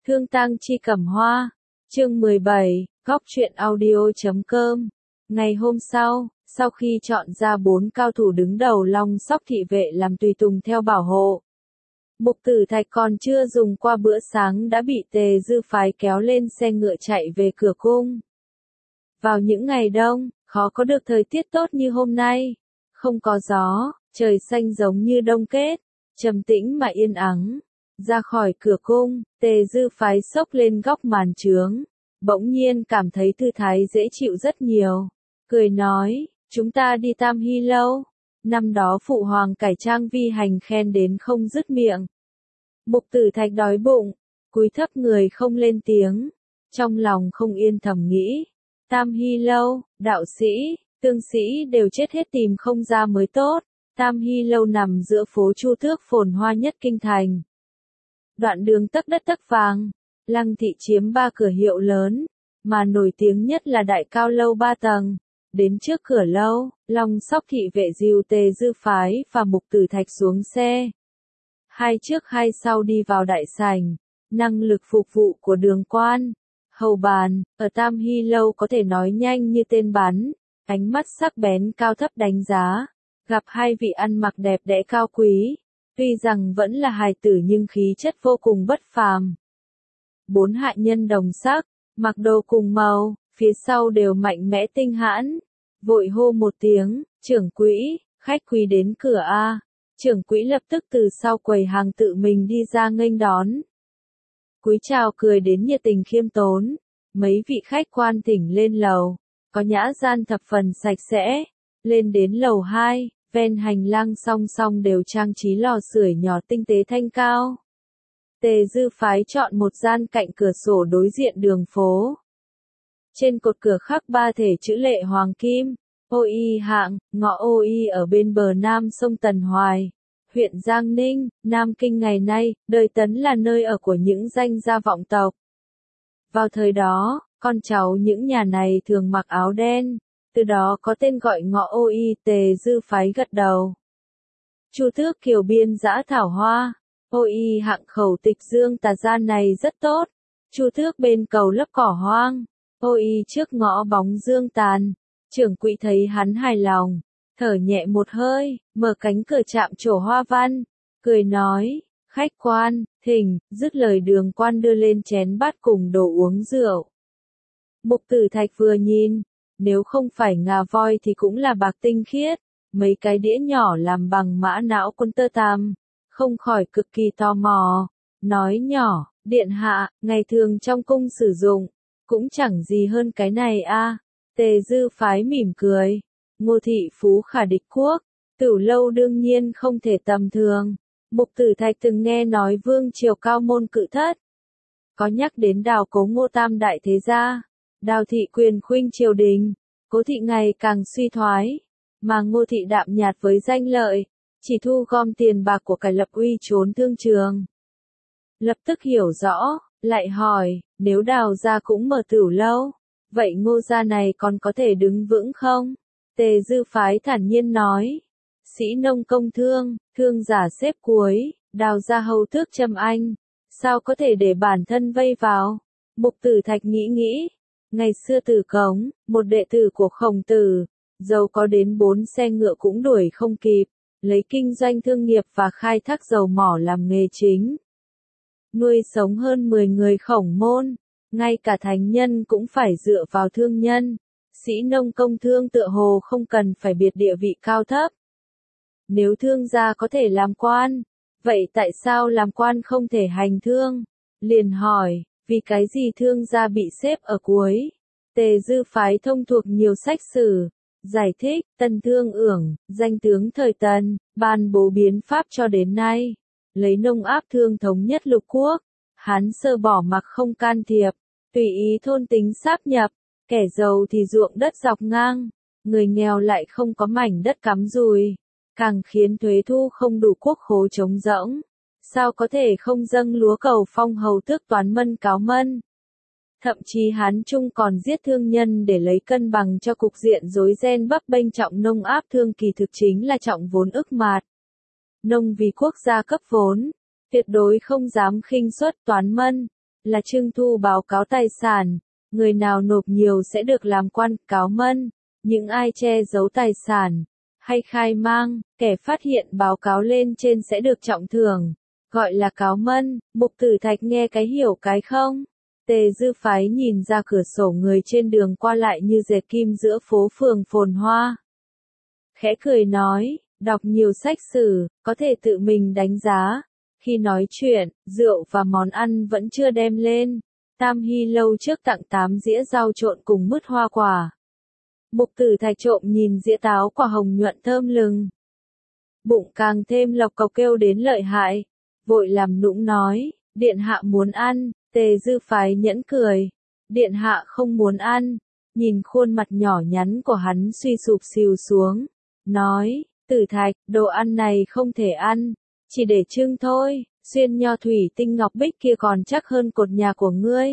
Thương tang chi cẩm hoa. Chương 17, góc truyện audio.com. Ngày hôm sau khi chọn ra 4 cao thủ đứng đầu Long Sóc thị vệ làm tùy tùng theo bảo hộ, Mục Tử Thạch còn chưa dùng qua bữa sáng đã bị Tề Dư phái kéo lên xe ngựa chạy về cửa cung. Vào những ngày đông, khó có được thời tiết tốt như hôm nay. Không có gió, trời xanh giống như đông kết, trầm tĩnh mà yên ắng. Ra khỏi cửa cung, Tề Dư phái xốc lên góc màn trướng, bỗng nhiên cảm thấy thư thái dễ chịu rất nhiều. Cười nói, chúng ta đi Tam Hy lâu. Năm đó phụ hoàng cải trang vi hành khen đến không dứt miệng. Mục Tử Thạch đói bụng, cúi thấp người không lên tiếng, trong lòng không yên thầm nghĩ. Tam Hy lâu, đạo sĩ, tương sĩ đều chết hết tìm không ra mới tốt. Tam Hy lâu nằm giữa phố Chu Tước phồn hoa nhất kinh thành. Đoạn đường tấc đất tấc vàng, Lăng thị chiếm 3 cửa hiệu lớn, mà nổi tiếng nhất là Đại Cao lâu 3 tầng. Đến trước cửa lâu, Long Sóc thị vệ dìu Tề Dư phái và Mục Tử Thạch xuống xe. Hai trước hai sau đi vào đại sảnh. Năng lực phục vụ của đường quan, hầu bàn, ở Tam Hy lâu có thể nói nhanh như tên bắn, ánh mắt sắc bén cao thấp đánh giá. Gặp hai vị ăn mặc đẹp đẽ cao quý, tuy rằng vẫn là hài tử nhưng khí chất vô cùng bất phàm. 4 hạ nhân đồng sắc, mặc đồ cùng màu, phía sau đều mạnh mẽ tinh hãn. Vội hô một tiếng, trưởng quỹ, khách quý đến cửa a. Trưởng quỹ lập tức từ sau quầy hàng tự mình đi ra nghênh đón. Cúi chào cười đến nhiệt tình khiêm tốn. Mấy vị khách quan thỉnh lên lầu, có nhã gian thập phần sạch sẽ. Lên đến lầu 2, ven hành lang song song đều trang trí lò sưởi nhỏ tinh tế thanh cao. Tề Dư phái chọn một gian cạnh cửa sổ đối diện đường phố. Trên cột cửa khắc 3 thể chữ lệ hoàng kim, ô y hạng, ngõ ô y ở bên bờ nam sông Tần Hoài, huyện Giang Ninh, Nam Kinh ngày nay, đời Tấn là nơi ở của những danh gia vọng tộc. Vào thời đó, con cháu những nhà này thường mặc áo đen, từ đó có tên gọi ngõ ô y. Tề Dư phái gật đầu. Chu Tước kiều biên dã thảo hoa, ô y hạng khẩu tịch dương tà gian này rất tốt. Chu Tước bên cầu lấp cỏ hoang, ô y trước ngõ bóng dương tàn. Trưởng quỹ thấy hắn hài lòng, thở nhẹ một hơi, mở cánh cửa chạm trổ hoa văn, cười nói, khách quan, thỉnh. Dứt lời đường quan đưa lên chén bát cùng đồ uống rượu. Mục Tử Thạch vừa nhìn, nếu không phải ngà voi thì cũng là bạc tinh khiết, mấy cái đĩa nhỏ làm bằng mã não quân tơ tằm, không khỏi cực kỳ tò mò, nói nhỏ, điện hạ, ngày thường trong cung sử dụng, cũng chẳng gì hơn cái này a. Tề Dư phái mỉm cười, Ngô thị phú khả địch quốc, Tửu lâu đương nhiên không thể tầm thường. Mục Tử Thạch từng nghe nói vương triều cao môn cự thất, có nhắc đến Đào Cố Ngô tam đại thế gia, Đào thị quyền khuynh triều đình, Cố thị ngày càng suy thoái, mà Ngô thị đạm nhạt với danh lợi, chỉ thu gom tiền bạc của cải lập uy trốn thương trường. Lập tức hiểu rõ, lại hỏi, nếu Đào gia cũng mở Tửu lâu, vậy Ngô gia này còn có thể đứng vững không? Tề Dư phái thản nhiên nói, sĩ nông công thương, thương giả xếp cuối, Đào gia hầu tước trầm anh, sao có thể để bản thân vây vào? Mục Tử Thạch nghĩ nghĩ, ngày xưa Tử Cống, một đệ tử của Khổng Tử, dầu có đến 4 xe ngựa cũng đuổi không kịp, lấy kinh doanh thương nghiệp và khai thác dầu mỏ làm nghề chính. Nuôi sống hơn 10 người khổng môn, ngay cả thánh nhân cũng phải dựa vào thương nhân. Sĩ nông công thương tựa hồ không cần phải biệt địa vị cao thấp. Nếu thương gia có thể làm quan, vậy tại sao làm quan không thể hành thương? Liền hỏi, vì cái gì thương gia bị xếp ở cuối? Tề Dư phái thông thuộc nhiều sách sử, giải thích, Tân Thương Ưởng, danh tướng thời Tần, ban bố biến pháp cho đến nay, lấy nông áp thương thống nhất lục quốc, Hán sơ bỏ mặc không can thiệp, tùy ý thôn tính sáp nhập, kẻ giàu thì ruộng đất dọc ngang, người nghèo lại không có mảnh đất cắm dùi, càng khiến thuế thu không đủ quốc khố trống rỗng. Sao có thể không dâng lúa cầu phong hầu tước toán mân cáo mân? Thậm chí Hán Trung còn giết thương nhân để lấy cân bằng cho cục diện rối ren bấp bênh. Trọng nông áp thương kỳ thực chính là trọng vốn ức mạt. Nông vì quốc gia cấp vốn, tuyệt đối không dám khinh suất toán mân. là trưng thu báo cáo tài sản, người nào nộp nhiều sẽ được làm quan cáo mân, những ai che giấu tài sản, hay khai mang, kẻ phát hiện báo cáo lên trên sẽ được trọng thưởng, gọi là cáo mân. Mục Tử Thạch nghe cái hiểu cái không. Tề Dư Phái nhìn ra cửa sổ người trên đường qua lại như dệt kim giữa phố phường phồn hoa. Khẽ cười nói, đọc nhiều sách sử, có thể tự mình đánh giá. Khi nói chuyện, rượu và món ăn vẫn chưa đem lên. Tam Hy lâu trước tặng 8 dĩa rau trộn cùng mứt hoa quả. Mục Tử Thạch trộm nhìn dĩa táo quả hồng nhuận thơm lừng. Bụng càng thêm lộc cộc kêu đến lợi hại. Vội làm nũng nói, điện hạ muốn ăn. Tề Dư Phái nhẫn cười. Điện hạ không muốn ăn. Nhìn khuôn mặt nhỏ nhắn của hắn suy sụp xìu xuống. Nói, Tử Thạch, đồ ăn này không thể ăn. Chỉ để trưng thôi, xuyên nho thủy tinh ngọc bích kia còn chắc hơn cột nhà của ngươi.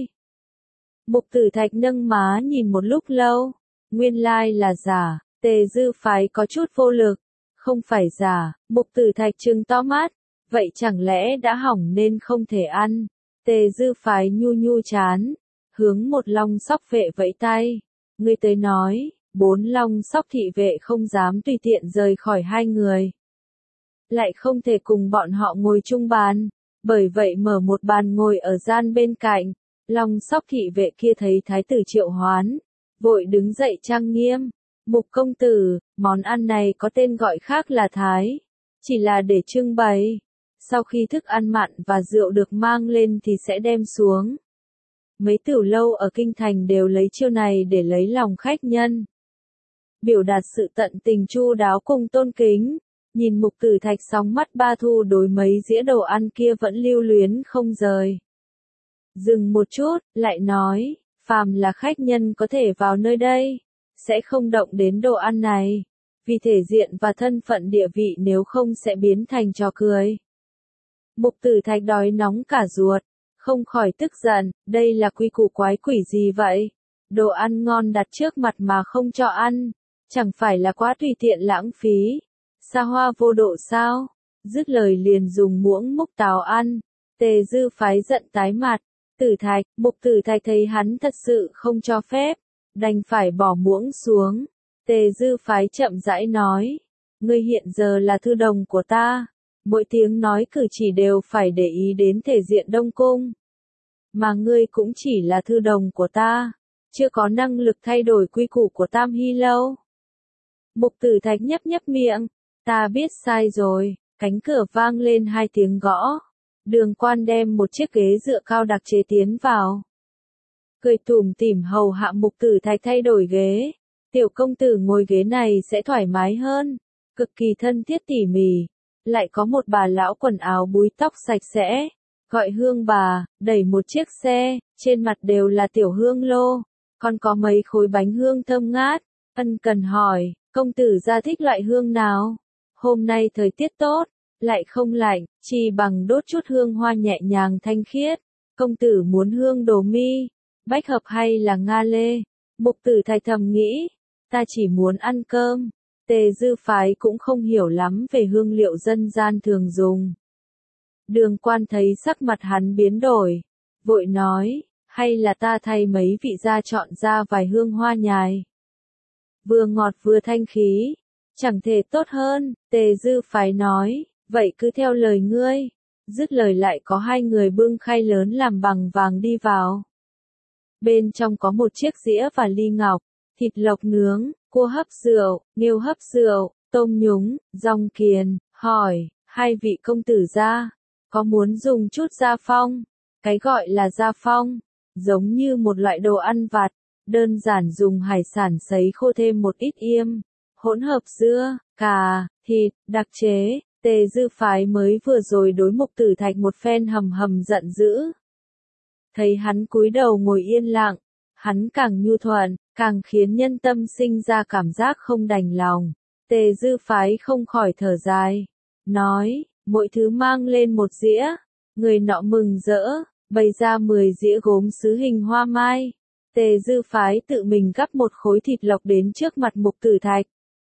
Mục Tử Thạch nâng má nhìn một lúc lâu. Nguyên lai là giả. Tề Dư Phái có chút vô lực. Không phải giả. Mục Tử Thạch trừng to mắt. Vậy chẳng lẽ đã hỏng nên không thể ăn? Tề Dư Phái nhu nhu chán. Hướng một long sóc vệ vẫy tay. Ngươi tới nói, 4 long sóc thị vệ không dám tùy tiện rời khỏi 2 người. Lại không thể cùng bọn họ ngồi chung bàn. Bởi vậy mở một bàn ngồi ở gian bên cạnh. Long sóc thị vệ kia thấy thái tử triệu hoán. Vội đứng dậy trang nghiêm. Mục công tử, món ăn này có tên gọi khác là thái. Chỉ là để trưng bày. Sau khi thức ăn mặn và rượu được mang lên thì sẽ đem xuống. Mấy tiểu lâu ở kinh thành đều lấy chiêu này để lấy lòng khách nhân. Biểu đạt sự tận tình chu đáo cùng tôn kính. Nhìn Mục Tử Thạch sóng mắt ba thu đối mấy dĩa đồ ăn kia vẫn lưu luyến không rời. Dừng một chút, lại nói, phàm là khách nhân có thể vào nơi đây, sẽ không động đến đồ ăn này. Vì thể diện và thân phận địa vị nếu không sẽ biến thành trò cười. Mục Tử Thạch đói nóng cả ruột, không khỏi tức giận, đây là quy củ quái quỷ gì vậy? Đồ ăn ngon đặt trước mặt mà không cho ăn, chẳng phải là quá tùy tiện lãng phí, xa hoa vô độ sao? Dứt lời liền dùng muỗng múc táo ăn. Tề Dư Phái giận tái mặt. Tử Thạch, Mục Tử Thạch thấy hắn thật sự không cho phép, đành phải bỏ muỗng xuống. Tề Dư Phái chậm rãi nói, ngươi hiện giờ là thư đồng của ta, mỗi tiếng nói cử chỉ đều phải để ý đến thể diện Đông Cung. Mà ngươi cũng chỉ là thư đồng của ta, chưa có năng lực thay đổi quy củ của Tam Hy lâu. Mục Tử Thạch nhấp nhấp miệng, ta biết sai rồi. Cánh cửa vang lên 2 tiếng gõ. Đường Quan đem một chiếc ghế dựa cao đặc chế tiến vào. Cười tủm tỉm hầu hạ Mục Tử Thạch thay đổi ghế. Tiểu công tử ngồi ghế này sẽ thoải mái hơn. Cực kỳ thân thiết tỉ mỉ. Lại có một bà lão quần áo búi tóc sạch sẽ. Gọi hương bà, đẩy một chiếc xe, trên mặt đều là tiểu hương lô. Còn có mấy khối bánh hương thơm ngát. Ân cần hỏi, công tử gia thích loại hương nào? Hôm nay thời tiết tốt, lại không lạnh, chỉ bằng đốt chút hương hoa nhẹ nhàng thanh khiết. Công tử muốn hương đồ mi, bách hợp hay là nga lê? Mục Tử Thạch thầm nghĩ, ta chỉ muốn ăn cơm. Tề Dư Phái cũng không hiểu lắm về hương liệu dân gian thường dùng. Đường Quan thấy sắc mặt hắn biến đổi, vội nói, hay là ta thay mấy vị gia chọn ra vài hương hoa nhài. Vừa ngọt vừa thanh khí, chẳng thể tốt hơn. Tề Dư Phái nói, vậy cứ theo lời ngươi. Dứt lời lại có 2 người bưng khay lớn làm bằng vàng đi vào. Bên trong có một chiếc dĩa và ly ngọc, thịt lộc nướng, cua hấp rượu, nghêu hấp rượu, tôm nhúng, rong kiền. Hỏi, 2 vị công tử gia, có muốn dùng chút gia phong? Cái gọi là gia phong, giống như một loại đồ ăn vặt, đơn giản dùng hải sản sấy khô thêm một ít yêm, hỗn hợp dưa, cà, thịt, đặc chế. Tề Dư Phái mới vừa rồi đối Mục Tử Thạch một phen hầm hầm giận dữ. Thấy hắn cúi đầu ngồi yên lặng, hắn càng nhu thuận, càng khiến nhân tâm sinh ra cảm giác không đành lòng. Tề Dư Phái không khỏi thở dài, nói, mỗi thứ mang lên một dĩa. Người nọ mừng rỡ, bày ra 10 dĩa gốm sứ hình hoa mai. Tề Dư Phái tự mình gắp một khối thịt lộc đến trước mặt Mục Tử Thạch.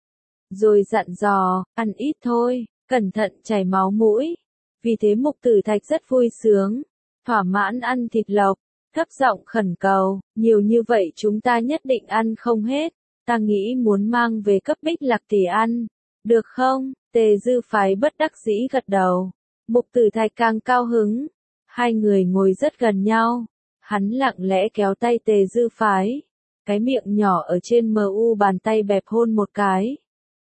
Rồi dặn dò, ăn ít thôi, cẩn thận chảy máu mũi. Vì thế Mục Tử Thạch rất vui sướng. thỏa mãn ăn thịt lộc, thấp giọng khẩn cầu, nhiều như vậy chúng ta nhất định ăn không hết, ta nghĩ muốn mang về cấp Bích Lạc tỷ ăn, được không? Tề Dư Phái bất đắc dĩ gật đầu, Mục Tử Thạch càng cao hứng, hai người ngồi rất gần nhau, hắn lặng lẽ kéo tay Tề Dư Phái, cái miệng nhỏ ở trên mu bàn tay bẹp hôn một cái.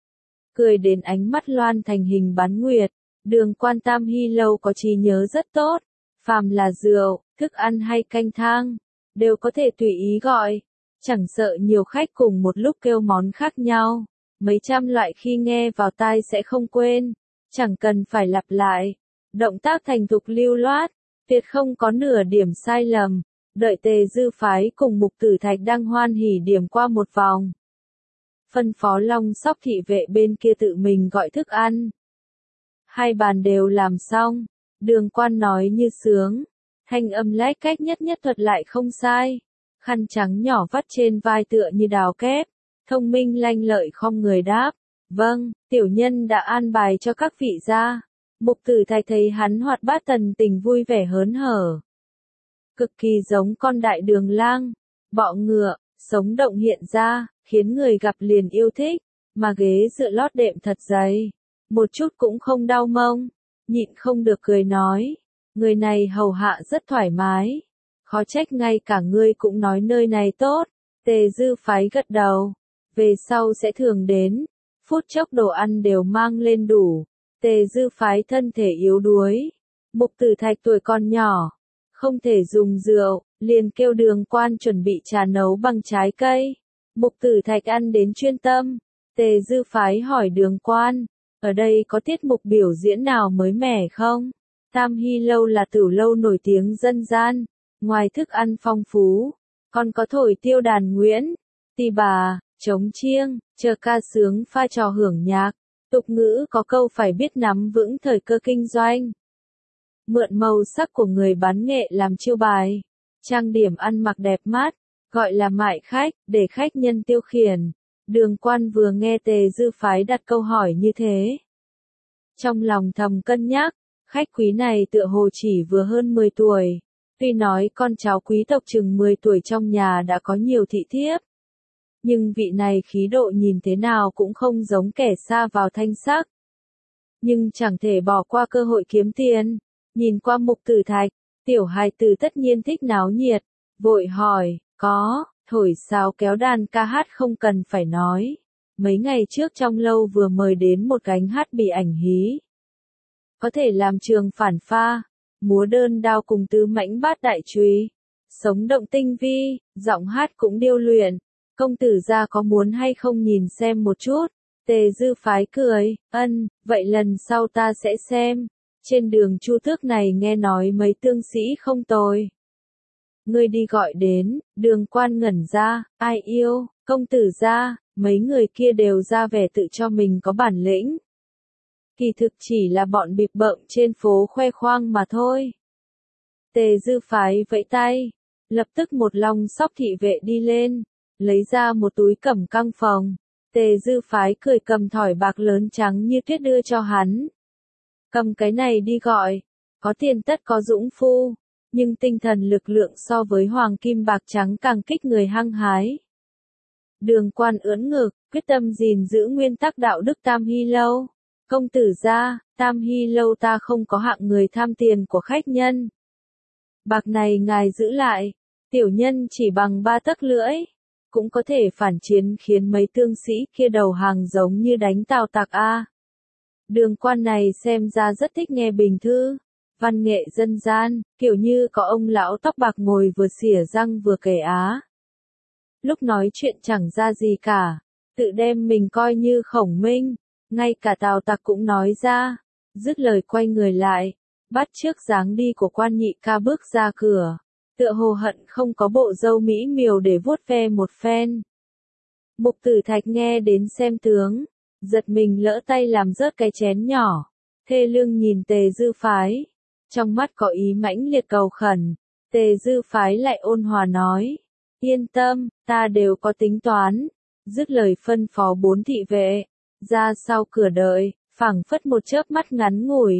Cười đến ánh mắt loan thành hình bán nguyệt, Đường Quan Tam Hy lâu có trí nhớ rất tốt, phàm là rượu, thức ăn hay canh thang, đều có thể tùy ý gọi, chẳng sợ nhiều khách cùng một lúc kêu món khác nhau, mấy trăm loại khi nghe vào tai sẽ không quên, chẳng cần phải lặp lại, động tác thành thục lưu loát, tuyệt không có nửa điểm sai lầm. Đợi Tề Dư Phái cùng Mục Tử Thạch đang hoan hỉ điểm qua một vòng. Phân phó Long Sóc thị vệ bên kia tự mình gọi thức ăn. Hai bàn đều làm xong, Đường Quan nói như sướng, thanh âm lách cách nhất nhất thuật lại không sai. Khăn trắng nhỏ vắt trên vai tựa như đào kép, thông minh lanh lợi không người đáp. Vâng, tiểu nhân đã an bài cho các vị gia. Mục Tử Thạch thấy hắn hoạt bát tần tình vui vẻ hớn hở. Cực kỳ giống con đại đường lang, bọ ngựa, sống động hiện ra, khiến người gặp liền yêu thích, mà ghế dựa lót đệm thật dày, một chút cũng không đau mông, nhịn không được cười nói, người này hầu hạ rất thoải mái, khó trách ngay cả ngươi cũng nói nơi này tốt. Tề Dư Phái gật đầu, về sau sẽ thường đến, phút chốc đồ ăn đều mang lên đủ. Tề Dư Phái thân thể yếu đuối, Mục Tử Thạch tuổi còn nhỏ, không thể dùng rượu, liền kêu Đường Quan chuẩn bị trà nấu bằng trái cây. Mục Tử Thạch ăn đến chuyên tâm, Tề Dư Phái hỏi Đường Quan, ở đây có tiết mục biểu diễn nào mới mẻ không? Tam Hy lâu là tửu lâu nổi tiếng dân gian, ngoài thức ăn phong phú, còn có thổi tiêu đàn nguyễn, tỳ bà, trống chiêng, chờ ca sướng pha trò hưởng nhạc. Tục ngữ có câu phải biết nắm vững thời cơ kinh doanh. Mượn màu sắc của người bán nghệ làm chiêu bài, trang điểm ăn mặc đẹp mắt, gọi là mại khách, để khách nhân tiêu khiển. Đường Quan vừa nghe Tề Dư Phái đặt câu hỏi như thế, trong lòng thầm cân nhắc, khách quý này tựa hồ chỉ vừa hơn 10 tuổi, tuy nói con cháu quý tộc chừng 10 tuổi trong nhà đã có nhiều thị thiếp, nhưng vị này khí độ nhìn thế nào cũng không giống kẻ xa vào thanh sắc. Nhưng chẳng thể bỏ qua cơ hội kiếm tiền, nhìn qua Mục Tử Thạch, tiểu hài tử tất nhiên thích náo nhiệt, vội hỏi, có, thổi sáo kéo đàn ca hát không cần phải nói. Mấy ngày trước trong lâu vừa mời đến một gánh hát bị ảnh hí. Có thể làm trường phản pha, múa đơn đao cùng tứ mãnh bát đại trùy, sống động tinh vi, giọng hát cũng điêu luyện. Công tử gia có muốn hay không nhìn xem một chút? Tề Dư Phái cười, vậy lần sau ta sẽ xem. Trên đường Chu Tước này nghe nói mấy tương sĩ không tồi. Ngươi đi gọi đến, Đường Quan ngẩn ra, ai yêu, công tử gia, mấy người kia đều ra vẻ tự cho mình có bản lĩnh. Kỳ thực chỉ là bọn bịp bợm trên phố khoe khoang mà thôi. Tề Dư Phái vẫy tay, lập tức một Long Sóc thị vệ đi lên, lấy ra một túi cẩm căng phòng. Tề Dư Phái cười cầm thỏi bạc lớn trắng như tuyết đưa cho hắn. Cầm cái này đi gọi, có tiền tất có dũng phu, nhưng tinh thần lực lượng so với hoàng kim bạc trắng càng kích người hăng hái. Đường Quan ưỡn ngực, quyết tâm gìn giữ nguyên tắc đạo đức Tam Hy lâu. Công tử gia, Tam Hy lâu ta không có hạng người tham tiền của khách nhân. Bạc này ngài giữ lại, tiểu nhân chỉ bằng 3 tấc lưỡi, cũng có thể phản chiến khiến mấy tương sĩ kia đầu hàng giống như đánh Tào Tặc a. Đường Quan này xem ra rất thích nghe bình thư, văn nghệ dân gian, kiểu như có ông lão tóc bạc ngồi vừa xỉa răng vừa kể á. Lúc nói chuyện chẳng ra gì cả, tự đem mình coi như Khổng Minh, ngay cả Tào Tặc cũng nói ra, dứt lời quay người lại, bắt trước dáng đi của Quan Nhị ca bước ra cửa, tựa hồ hận không có bộ râu mỹ miều để vuốt ve một phen. Mục Tử Thạch nghe đến xem tướng, giật mình lỡ tay làm rớt cái chén nhỏ, thê lương nhìn Tề Dư Phái, trong mắt có ý mãnh liệt cầu khẩn. Tề Dư Phái lại ôn hòa nói, yên tâm, ta đều có tính toán. Dứt lời phân phó 4 thị vệ, ra sau cửa đợi, phảng phất một chớp mắt ngắn ngủi,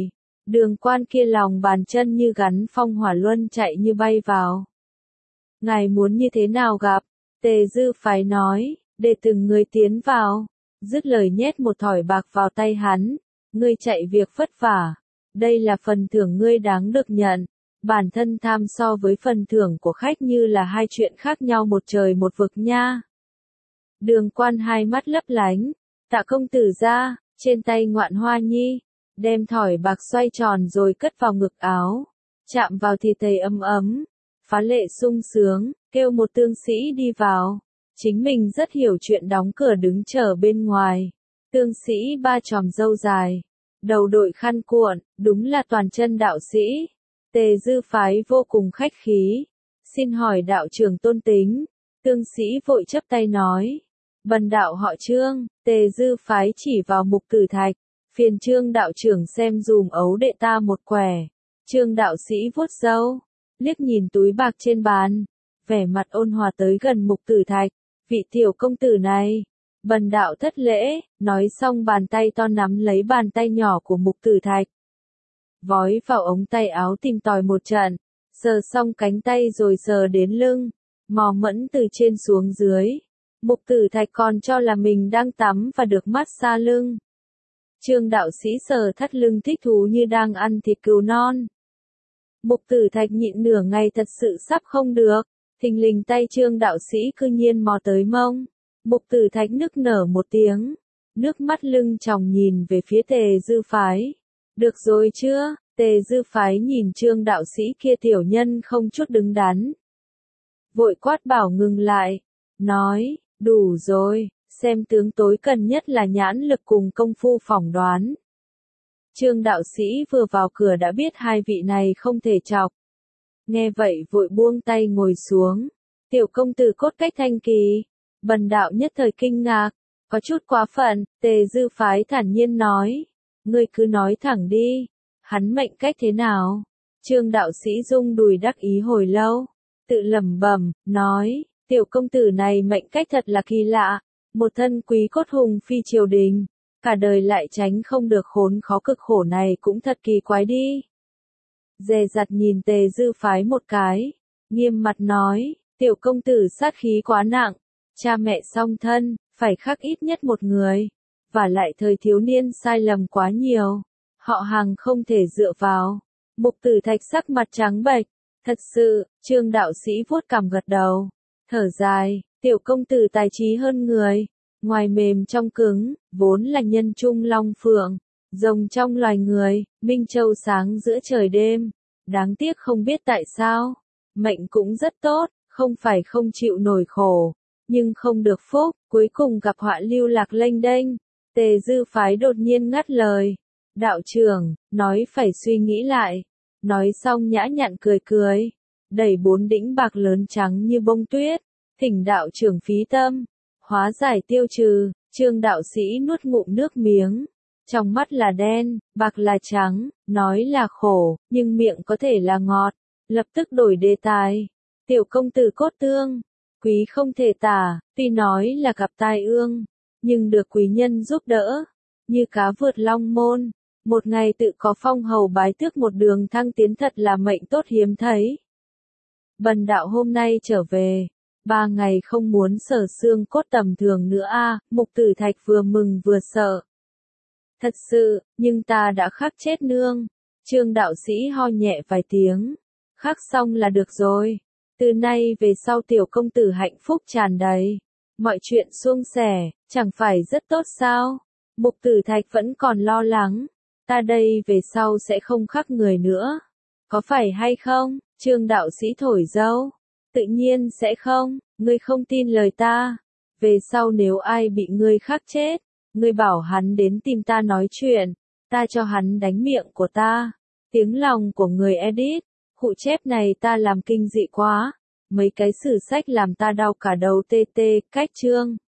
Đường Quan kia lòng bàn chân như gắn phong hỏa luân chạy như bay vào. Ngài muốn như thế nào gặp? Tề Dư Phái nói, để từng người tiến vào. Dứt lời nhét một thỏi bạc vào tay hắn. Ngươi chạy việc vất vả. Đây là phần thưởng ngươi đáng được nhận. Bản thân tham so với phần thưởng của khách như là hai chuyện khác nhau một trời một vực nha. Đường Quan hai mắt lấp lánh. Tạ công tử ra, trên tay ngoạn hoa nhi. Đem thỏi bạc xoay tròn rồi cất vào ngực áo. Chạm vào thì thấy ấm ấm. Phá lệ sung sướng, kêu một tương sĩ đi vào. Chính mình rất hiểu chuyện đóng cửa đứng chờ bên ngoài. Tương sĩ ba chòm râu dài. Đầu đội khăn cuộn, đúng là toàn chân đạo sĩ. Tề Dư Phái vô cùng khách khí. Xin hỏi đạo trưởng tôn tính. Tương sĩ vội chắp tay nói. Bần đạo họ Trương. Tề Dư Phái chỉ vào Mục Tử Thạch. Phiền Trương đạo trưởng xem dùm ấu đệ ta một quẻ. Trương đạo sĩ vuốt râu. Liếc nhìn túi bạc trên bàn. Vẻ mặt ôn hòa tới gần Mục Tử Thạch. Vị tiểu công tử này. Bần đạo thất lễ. Nói xong bàn tay to nắm lấy bàn tay nhỏ của Mục Tử Thạch. Vói vào ống tay áo tìm tòi một trận. Sờ xong cánh tay rồi sờ đến lưng. Mò mẫn từ trên xuống dưới. Mục Tử Thạch còn cho là mình đang tắm và được massage lưng. Trương đạo sĩ sờ thắt lưng thích thú như đang ăn thịt cừu non. Mục Tử Thạch nhịn nửa ngày thật sự sắp không được. Thình lình tay Trương đạo sĩ cư nhiên mò tới mông. Mục Tử Thạch nức nở một tiếng. Nước mắt lưng tròng nhìn về phía Tề Dư Phái. Được rồi chưa? Tề Dư Phái nhìn Trương đạo sĩ kia tiểu nhân không chút đứng đắn. Vội quát bảo ngừng lại. Nói, đủ rồi, xem tướng tối cần nhất là nhãn lực cùng công phu phỏng đoán. Trương đạo sĩ vừa vào cửa đã biết hai vị này không thể chọc. Nghe vậy vội buông tay ngồi xuống. Tiểu công tử cốt cách thanh kỳ. Bần đạo nhất thời kinh ngạc. Có chút quá phận, Tề Dư Phái thản nhiên nói. Ngươi cứ nói thẳng đi. Hắn mệnh cách thế nào? Trương đạo sĩ rung đùi đắc ý hồi lâu. Tự lẩm bẩm, nói. Tiểu công tử này mệnh cách thật là kỳ lạ. Một thân quý cốt hùng phi triều đình. Cả đời lại tránh không được khốn khó cực khổ này cũng thật kỳ quái đi. Dè dặt nhìn Tề Dư Phái một cái. Nghiêm mặt nói. Tiểu công tử sát khí quá nặng. Cha mẹ song thân, phải khắc ít nhất một người. Và lại thời thiếu niên sai lầm quá nhiều. Họ hàng không thể dựa vào. Mục Tử Thạch sắc mặt trắng bệch. Thật sự, Trương đạo sĩ vuốt cằm gật đầu. Thở dài, tiểu công tử tài trí hơn người. Ngoài mềm trong cứng, vốn là nhân trung long phượng. Rồng trong loài người, minh châu sáng giữa trời đêm. Đáng tiếc không biết tại sao. Mệnh cũng rất tốt, không phải không chịu nổi khổ. Nhưng không được phúc, cuối cùng gặp họa lưu lạc lênh đênh. Tề Dư Phái đột nhiên ngắt lời. Đạo trưởng, nói phải suy nghĩ lại. Nói xong nhã nhặn cười cười. Đẩy 4 đĩnh bạc lớn trắng như bông tuyết. Thỉnh đạo trưởng phí tâm. Hóa giải tiêu trừ. Trương đạo sĩ nuốt ngụm nước miếng. Trong mắt là đen, bạc là trắng. Nói là khổ, nhưng miệng có thể là ngọt. Lập tức đổi đề tài. Tiểu công tử cốt tương. Quý không thể tả, tuy nói là gặp tai ương. Nhưng được quý nhân giúp đỡ. Như cá vượt long môn. Một ngày tự có phong hầu bái tước một đường thăng tiến thật là mệnh tốt hiếm thấy. Bần đạo hôm nay trở về. 3 ngày không muốn sở xương cốt tầm thường nữa a. Mục Tử Thạch vừa mừng vừa sợ. Thật sự, nhưng ta đã khắc chết nương. Trương đạo sĩ ho nhẹ vài tiếng. Khắc xong là được rồi. Từ nay về sau tiểu công tử hạnh phúc tràn đầy. Mọi chuyện suôn sẻ, chẳng phải rất tốt sao? Mục Tử Thạch vẫn còn lo lắng. Ta đây về sau sẽ không khắc người nữa. Có phải hay không? Trương đạo sĩ thổi dâu. Tự nhiên sẽ không, ngươi không tin lời ta. Về sau nếu ai bị ngươi khắc chết, ngươi bảo hắn đến tìm ta nói chuyện. Ta cho hắn đánh miệng của ta. Tiếng lòng của người edit. Hụ chép này ta làm kinh dị quá. Mấy cái sử sách làm ta đau cả đầu tê tê, cách chương.